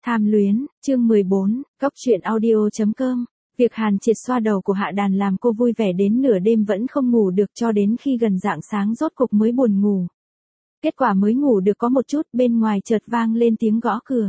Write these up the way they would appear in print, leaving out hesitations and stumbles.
Tham luyến, chương 14, Cóc truyện audio.com. Việc Hàn Triệt xoa đầu của Hạ Đàn làm cô vui vẻ đến nửa đêm vẫn không ngủ được cho đến khi gần rạng sáng rốt cục mới buồn ngủ. Kết quả mới ngủ được có một chút, bên ngoài chợt vang lên tiếng gõ cửa.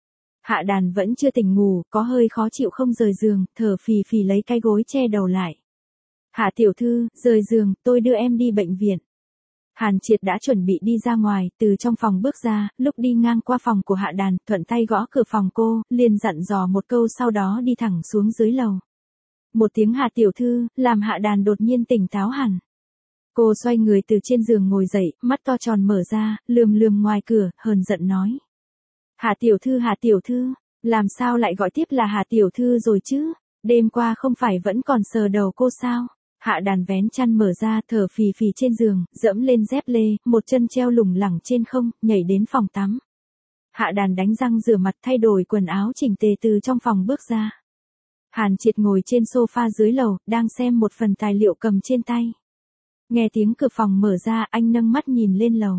Hạ Đàn vẫn chưa tỉnh ngủ, có hơi khó chịu không rời giường, thở phì phì lấy cái gối che đầu lại. Hạ tiểu thư, rời giường, tôi đưa em đi bệnh viện. Hàn Triệt đã chuẩn bị đi ra ngoài, từ trong phòng bước ra, lúc đi ngang qua phòng của Hạ Đàn, thuận tay gõ cửa phòng cô, liền dặn dò một câu sau đó đi thẳng xuống dưới lầu. Một tiếng Hạ tiểu thư, làm Hạ Đàn đột nhiên tỉnh táo hẳn. Cô xoay người từ trên giường ngồi dậy, mắt to tròn mở ra, lườm lườm ngoài cửa, hờn giận nói. Hạ tiểu thư, làm sao lại gọi tiếp là Hạ tiểu thư rồi chứ? Đêm qua không phải vẫn còn sờ đầu cô sao? Hạ Đàn vén chăn mở ra, thở phì phì trên giường, dẫm lên dép lê, một chân treo lủng lẳng trên không, nhảy đến phòng tắm. Hạ Đàn đánh răng rửa mặt thay đổi quần áo chỉnh tề từ trong phòng bước ra. Hàn Triệt ngồi trên sofa dưới lầu, đang xem một phần tài liệu cầm trên tay. Nghe tiếng cửa phòng mở ra, anh nâng mắt nhìn lên lầu.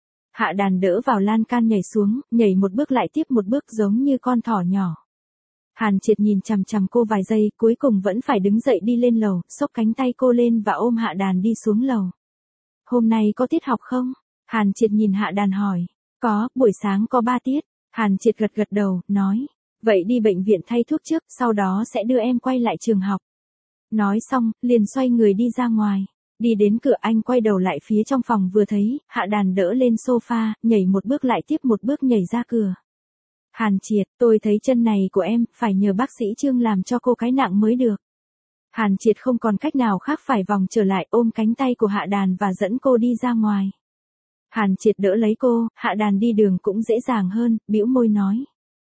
Hạ Đàn đỡ vào lan can nhảy xuống, nhảy một bước lại tiếp một bước giống như con thỏ nhỏ. Hàn Triệt nhìn chằm chằm cô vài giây, cuối cùng vẫn phải đứng dậy đi lên lầu, xốc cánh tay cô lên và ôm Hạ Đàn đi xuống lầu. Hôm nay có tiết học không? Hàn Triệt nhìn Hạ Đàn hỏi. Có, buổi sáng có 3 tiết. Hàn Triệt gật gật đầu, nói. Vậy đi bệnh viện thay thuốc trước, sau đó sẽ đưa em quay lại trường học. Nói xong, liền xoay người đi ra ngoài. Đi đến cửa anh quay đầu lại phía trong phòng vừa thấy, Hạ Đàn đỡ lên sofa, nhảy một bước lại tiếp một bước nhảy ra cửa. Hàn Triệt, tôi thấy chân này của em, phải nhờ bác sĩ Trương làm cho cô cái nặng mới được. Hàn Triệt không còn cách nào khác phải vòng trở lại ôm cánh tay của Hạ Đàn và dẫn cô đi ra ngoài. Hàn Triệt đỡ lấy cô, Hạ Đàn đi đường cũng dễ dàng hơn, bĩu môi nói.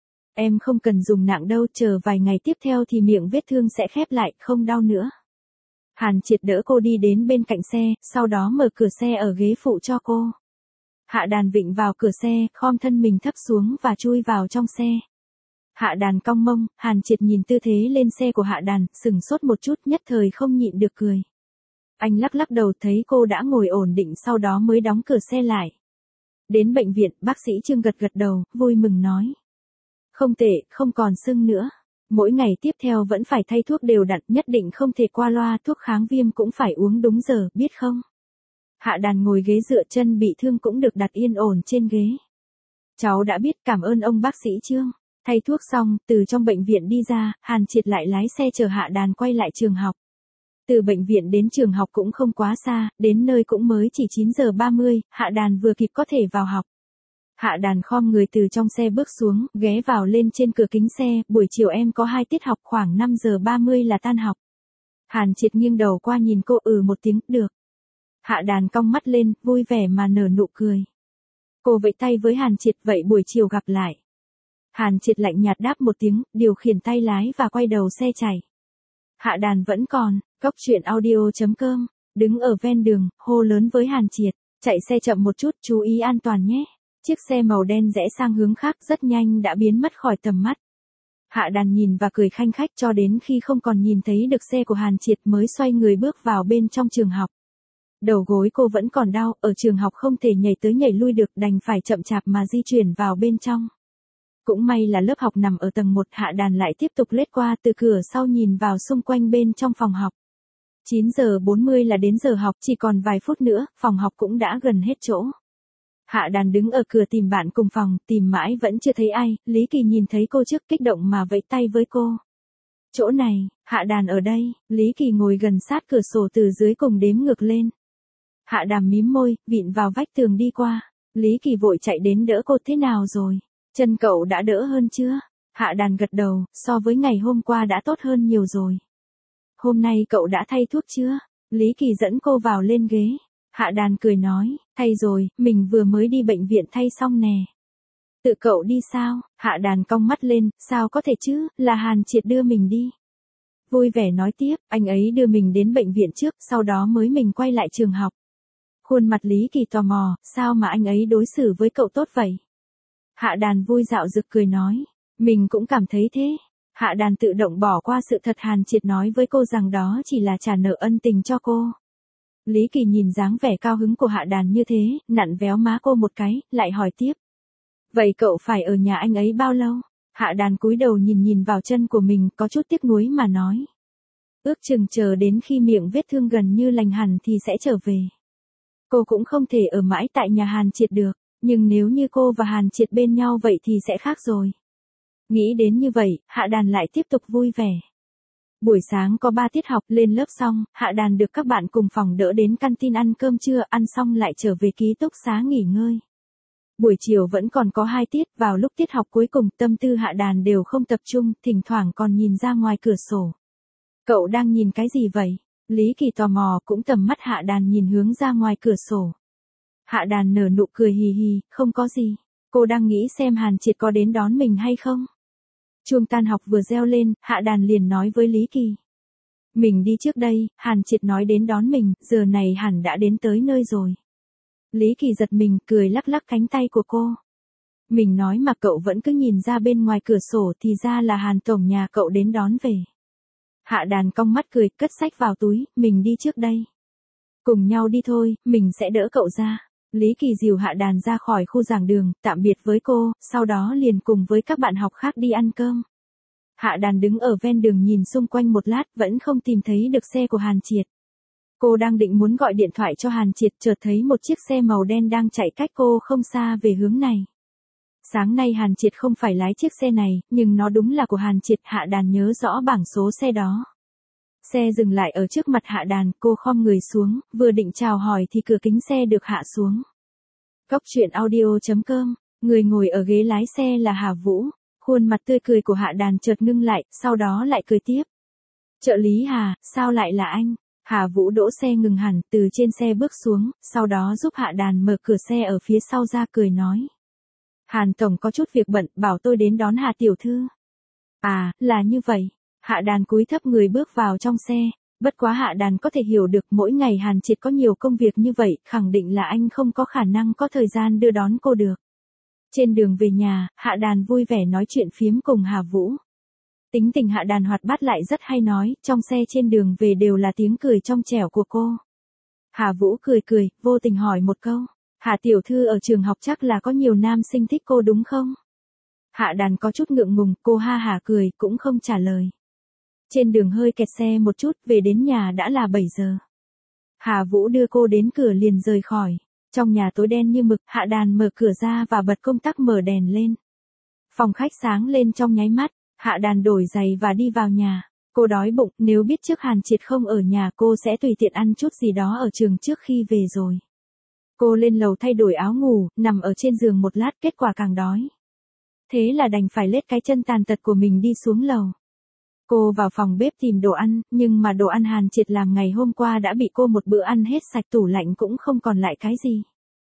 Em không cần dùng nặng đâu, chờ vài ngày tiếp theo thì miệng vết thương sẽ khép lại, không đau nữa. Hàn Triệt đỡ cô đi đến bên cạnh xe, sau đó mở cửa xe ở ghế phụ cho cô. Hạ Đàn vịn vào cửa xe, khom thân mình thấp xuống và chui vào trong xe. Hạ Đàn cong mông, Hàn Triệt nhìn tư thế lên xe của Hạ Đàn, sừng sốt một chút nhất thời không nhịn được cười. Anh lắc lắc đầu thấy cô đã ngồi ổn định sau đó mới đóng cửa xe lại. Đến bệnh viện, bác sĩ Trương gật gật đầu, vui mừng nói. Không tệ, không còn sưng nữa. Mỗi ngày tiếp theo vẫn phải thay thuốc đều đặn, nhất định không thể qua loa, thuốc kháng viêm cũng phải uống đúng giờ, biết không? Hạ Đàn ngồi ghế dựa, chân bị thương cũng được đặt yên ổn trên ghế. Cháu đã biết, cảm ơn ông bác sĩ Trương. Thay thuốc xong, từ trong bệnh viện đi ra, Hàn Triệt lại lái xe chở Hạ Đàn quay lại trường học. Từ bệnh viện đến trường học cũng không quá xa, đến nơi cũng mới chỉ 9 giờ 30, Hạ Đàn vừa kịp có thể vào học. Hạ Đàn khom người từ trong xe bước xuống, ghé vào lên trên cửa kính xe, buổi chiều em có 2 tiết học khoảng 5 giờ 30 là tan học. Hàn Triệt nghiêng đầu qua nhìn cô một tiếng, được. Hạ Đàn cong mắt lên, vui vẻ mà nở nụ cười. Cô vẫy tay với Hàn Triệt, vậy buổi chiều gặp lại. Hàn Triệt lạnh nhạt đáp một tiếng, điều khiển tay lái và quay đầu xe chạy. Hạ Đàn vẫn còn, Cóc truyện audio.com, đứng ở ven đường, hô lớn với Hàn Triệt, chạy xe chậm một chút, chú ý an toàn nhé. Chiếc xe màu đen rẽ sang hướng khác rất nhanh đã biến mất khỏi tầm mắt. Hạ Đàn nhìn và cười khanh khách cho đến khi không còn nhìn thấy được xe của Hàn Triệt mới xoay người bước vào bên trong trường học. Đầu gối cô vẫn còn đau, ở trường học không thể nhảy tới nhảy lui được, đành phải chậm chạp mà di chuyển vào bên trong. Cũng may là lớp học nằm ở tầng 1, Hạ Đàn lại tiếp tục lết qua từ cửa sau nhìn vào xung quanh bên trong phòng học. 9 giờ 40 là đến giờ học, chỉ còn vài phút nữa, phòng học cũng đã gần hết chỗ. Hạ Đàn đứng ở cửa tìm bạn cùng phòng, tìm mãi vẫn chưa thấy ai, Lý Kỳ nhìn thấy cô trước kích động mà vẫy tay với cô. Chỗ này, Hạ Đàn ở đây, Lý Kỳ ngồi gần sát cửa sổ từ dưới cùng đếm ngược lên. Hạ Đàn mím môi, vịn vào vách tường đi qua. Lý Kỳ vội chạy đến đỡ cô, thế nào rồi? Chân cậu đã đỡ hơn chưa? Hạ Đàn gật đầu, so với ngày hôm qua đã tốt hơn nhiều rồi. Hôm nay cậu đã thay thuốc chưa? Lý Kỳ dẫn cô vào lên ghế. Hạ Đàn cười nói, thay rồi, mình vừa mới đi bệnh viện thay xong nè. Tự cậu đi sao? Hạ Đàn cong mắt lên, sao có thể chứ, là Hàn Triệt đưa mình đi. Vui vẻ nói tiếp, anh ấy đưa mình đến bệnh viện trước, sau đó mới mình quay lại trường học. Khuôn mặt Lý Kỳ tò mò, sao mà anh ấy đối xử với cậu tốt vậy? Hạ Đàn vui dạo rực cười nói, mình cũng cảm thấy thế. Hạ Đàn tự động bỏ qua sự thật Hàn Triệt nói với cô rằng đó chỉ là trả nợ ân tình cho cô. Lý Kỳ nhìn dáng vẻ cao hứng của Hạ Đàn như thế, nặn véo má cô một cái, lại hỏi tiếp. Vậy cậu phải ở nhà anh ấy bao lâu? Hạ Đàn cúi đầu nhìn vào chân của mình, có chút tiếc nuối mà nói. Ước chừng chờ đến khi miệng vết thương gần như lành hẳn thì sẽ trở về. Cô cũng không thể ở mãi tại nhà Hàn Triệt được, nhưng nếu như cô và Hàn Triệt bên nhau vậy thì sẽ khác rồi. Nghĩ đến như vậy, Hạ Đàn lại tiếp tục vui vẻ. Buổi sáng có 3 tiết học, lên lớp xong, Hạ Đàn được các bạn cùng phòng đỡ đến canteen ăn cơm trưa, ăn xong lại trở về ký túc xá nghỉ ngơi. Buổi chiều vẫn còn có 2 tiết, vào lúc tiết học cuối cùng, tâm tư Hạ Đàn đều không tập trung, thỉnh thoảng còn nhìn ra ngoài cửa sổ. Cậu đang nhìn cái gì vậy? Lý Kỳ tò mò, cũng tầm mắt Hạ Đàn nhìn hướng ra ngoài cửa sổ. Hạ Đàn nở nụ cười hì hì, không có gì. Cô đang nghĩ xem Hàn Triệt có đến đón mình hay không. Chuông tan học vừa reo lên, Hạ Đàn liền nói với Lý Kỳ. Mình đi trước đây, Hàn Triệt nói đến đón mình, giờ này hẳn đã đến tới nơi rồi. Lý Kỳ giật mình, cười lắc lắc cánh tay của cô. Mình nói mà cậu vẫn cứ nhìn ra bên ngoài cửa sổ thì ra là Hàn tổng nhà cậu đến đón về. Hạ Đàn cong mắt cười, cất sách vào túi, mình đi trước đây. Cùng nhau đi thôi, mình sẽ đỡ cậu ra. Lý Kỳ dìu Hạ Đàn ra khỏi khu giảng đường, tạm biệt với cô, sau đó liền cùng với các bạn học khác đi ăn cơm. Hạ Đàn đứng ở ven đường nhìn xung quanh một lát, vẫn không tìm thấy được xe của Hàn Triệt. Cô đang định muốn gọi điện thoại cho Hàn Triệt, chợt thấy một chiếc xe màu đen đang chạy cách cô không xa về hướng này. Sáng nay Hàn Triệt không phải lái chiếc xe này, nhưng nó đúng là của Hàn Triệt, Hạ Đàn nhớ rõ bảng số xe đó. Xe dừng lại ở trước mặt Hạ Đàn, cô khom người xuống, vừa định chào hỏi thì cửa kính xe được hạ xuống. Cóc truyện audio.com, người ngồi ở ghế lái xe là Hà Vũ, khuôn mặt tươi cười của Hạ Đàn chợt ngưng lại, sau đó lại cười tiếp. Trợ lý Hà, sao lại là anh? Hà Vũ đỗ xe ngừng hẳn, từ trên xe bước xuống, sau đó giúp Hạ Đàn mở cửa xe ở phía sau ra, cười nói. Hàn tổng có chút việc bận, bảo tôi đến đón Hà tiểu thư. À, là như vậy. Hạ Đàn cúi thấp người bước vào trong xe, bất quá Hạ Đàn có thể hiểu được mỗi ngày Hàn Triệt có nhiều công việc như vậy, khẳng định là anh không có khả năng có thời gian đưa đón cô được. Trên đường về nhà, Hạ Đàn vui vẻ nói chuyện phiếm cùng Hà Vũ. Tính tình Hạ Đàn hoạt bát lại rất hay nói, trong xe trên đường về đều là tiếng cười trong trẻo của cô. Hà Vũ cười cười, vô tình hỏi một câu. Hạ tiểu thư ở trường học chắc là có nhiều nam sinh thích cô đúng không? Hạ Đàn có chút ngượng ngùng, cô ha hả cười, cũng không trả lời. Trên đường hơi kẹt xe một chút, về đến nhà đã là 7 giờ. Hà Vũ đưa cô đến cửa liền rời khỏi. Trong nhà tối đen như mực, Hạ Đàn mở cửa ra và bật công tắc mở đèn lên. Phòng khách sáng lên trong nháy mắt, Hạ Đàn đổi giày và đi vào nhà. Cô đói bụng, nếu biết trước Hàn Triệt không ở nhà cô sẽ tùy tiện ăn chút gì đó ở trường trước khi về rồi. Cô lên lầu thay đổi áo ngủ, nằm ở trên giường một lát, kết quả càng đói. Thế là đành phải lết cái chân tàn tật của mình đi xuống lầu. Cô vào phòng bếp tìm đồ ăn, nhưng mà đồ ăn Hàn Triệt làm ngày hôm qua đã bị cô một bữa ăn hết sạch, tủ lạnh cũng không còn lại cái gì.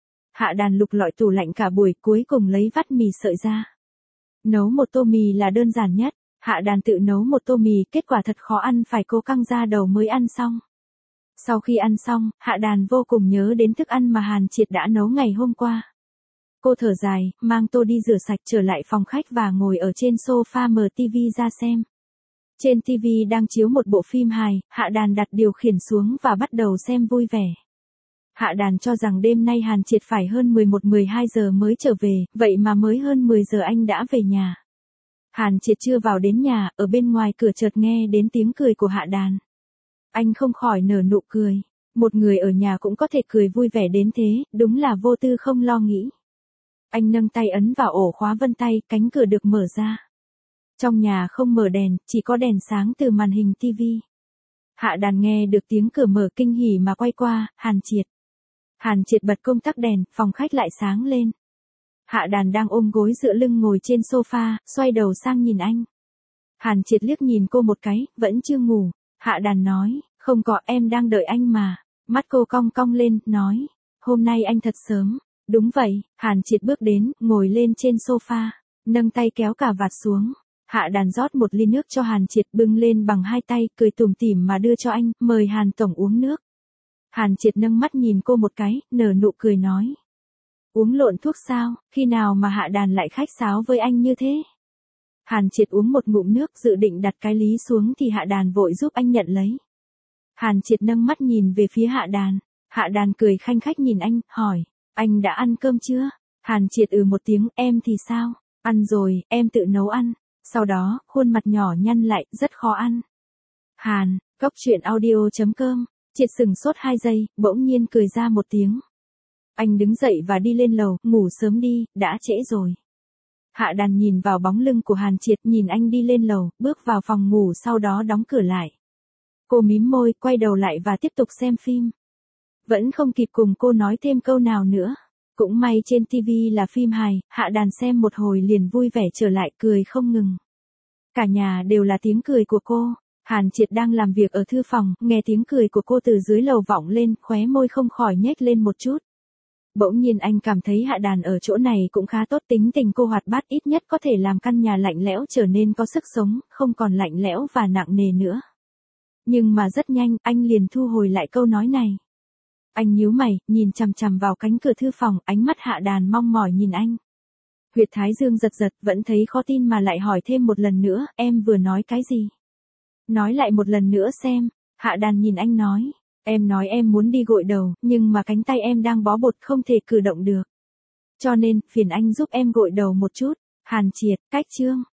Hạ Đàn lục lọi tủ lạnh cả buổi, cuối cùng lấy vắt mì sợi ra. Nấu một tô mì là đơn giản nhất, Hạ Đàn tự nấu một tô mì, kết quả thật khó ăn, phải cô căng ra đầu mới ăn xong. Sau khi ăn xong, Hạ Đàn vô cùng nhớ đến thức ăn mà Hàn Triệt đã nấu ngày hôm qua. Cô thở dài, mang tô đi rửa sạch, trở lại phòng khách và ngồi ở trên sofa mở TV ra xem. Trên TV đang chiếu một bộ phim hài, Hạ Đàn đặt điều khiển xuống và bắt đầu xem vui vẻ. Hạ Đàn cho rằng đêm nay Hàn Triệt phải hơn 11-12 giờ mới trở về, vậy mà mới hơn 10 giờ anh đã về nhà. Hàn Triệt chưa vào đến nhà, ở bên ngoài cửa chợt nghe đến tiếng cười của Hạ Đàn. Anh không khỏi nở nụ cười. Một người ở nhà cũng có thể cười vui vẻ đến thế, đúng là vô tư không lo nghĩ. Anh nâng tay ấn vào ổ khóa vân tay, cánh cửa được mở ra. Trong nhà không mở đèn, chỉ có đèn sáng từ màn hình TV. Hạ Đàn nghe được tiếng cửa mở kinh hỉ mà quay qua, Hàn Triệt. Hàn Triệt bật công tắc đèn, phòng khách lại sáng lên. Hạ Đàn đang ôm gối dựa lưng ngồi trên sofa, xoay đầu sang nhìn anh. Hàn Triệt liếc nhìn cô một cái, vẫn chưa ngủ. Hạ Đàn nói, không có, em đang đợi anh mà. Mắt cô cong cong lên, nói, hôm nay anh thật sớm. Đúng vậy, Hàn Triệt bước đến, ngồi lên trên sofa, nâng tay kéo cà vạt xuống. Hạ Đàn rót một ly nước cho Hàn Triệt, bưng lên bằng hai tay, cười tủm tỉm mà đưa cho anh, mời Hàn tổng uống nước. Hàn Triệt nâng mắt nhìn cô một cái, nở nụ cười nói. Uống lộn thuốc sao, khi nào mà Hạ Đàn lại khách sáo với anh như thế? Hàn Triệt uống một ngụm nước, dự định đặt cái ly xuống thì Hạ Đàn vội giúp anh nhận lấy. Hàn Triệt nâng mắt nhìn về phía Hạ Đàn. Hạ Đàn cười khanh khách nhìn anh, hỏi, anh đã ăn cơm chưa? Hàn Triệt một tiếng, em thì sao? Ăn rồi, em tự nấu ăn. Sau đó, khuôn mặt nhỏ nhăn lại, rất khó ăn. Hàn, Cốc truyện audio.com. Triệt sừng sốt 2 giây, bỗng nhiên cười ra một tiếng. Anh đứng dậy và đi lên lầu, ngủ sớm đi, đã trễ rồi. Hạ Đàn nhìn vào bóng lưng của Hàn Triệt, nhìn anh đi lên lầu, bước vào phòng ngủ sau đó đóng cửa lại. Cô mím môi, quay đầu lại và tiếp tục xem phim. Vẫn không kịp cùng cô nói thêm câu nào nữa. Cũng may trên TV là phim hài, Hạ Đàn xem một hồi liền vui vẻ trở lại, cười không ngừng. Cả nhà đều là tiếng cười của cô. Hàn Triệt đang làm việc ở thư phòng, nghe tiếng cười của cô từ dưới lầu vọng lên, khóe môi không khỏi nhếch lên một chút. Bỗng nhiên anh cảm thấy Hạ Đàn ở chỗ này cũng khá tốt, tính tình cô hoạt bát, ít nhất có thể làm căn nhà lạnh lẽo trở nên có sức sống, không còn lạnh lẽo và nặng nề nữa. Nhưng mà rất nhanh, anh liền thu hồi lại câu nói này. Anh nhíu mày, nhìn chằm chằm vào cánh cửa thư phòng, ánh mắt Hạ Đàn mong mỏi nhìn anh. Huyệt thái dương giật giật, vẫn thấy khó tin mà lại hỏi thêm một lần nữa, em vừa nói cái gì? Nói lại một lần nữa xem. Hạ Đàn nhìn anh nói. Em nói em muốn đi gội đầu, nhưng mà cánh tay em đang bó bột không thể cử động được. Cho nên, phiền anh giúp em gội đầu một chút. Hàn Triệt, cách chương.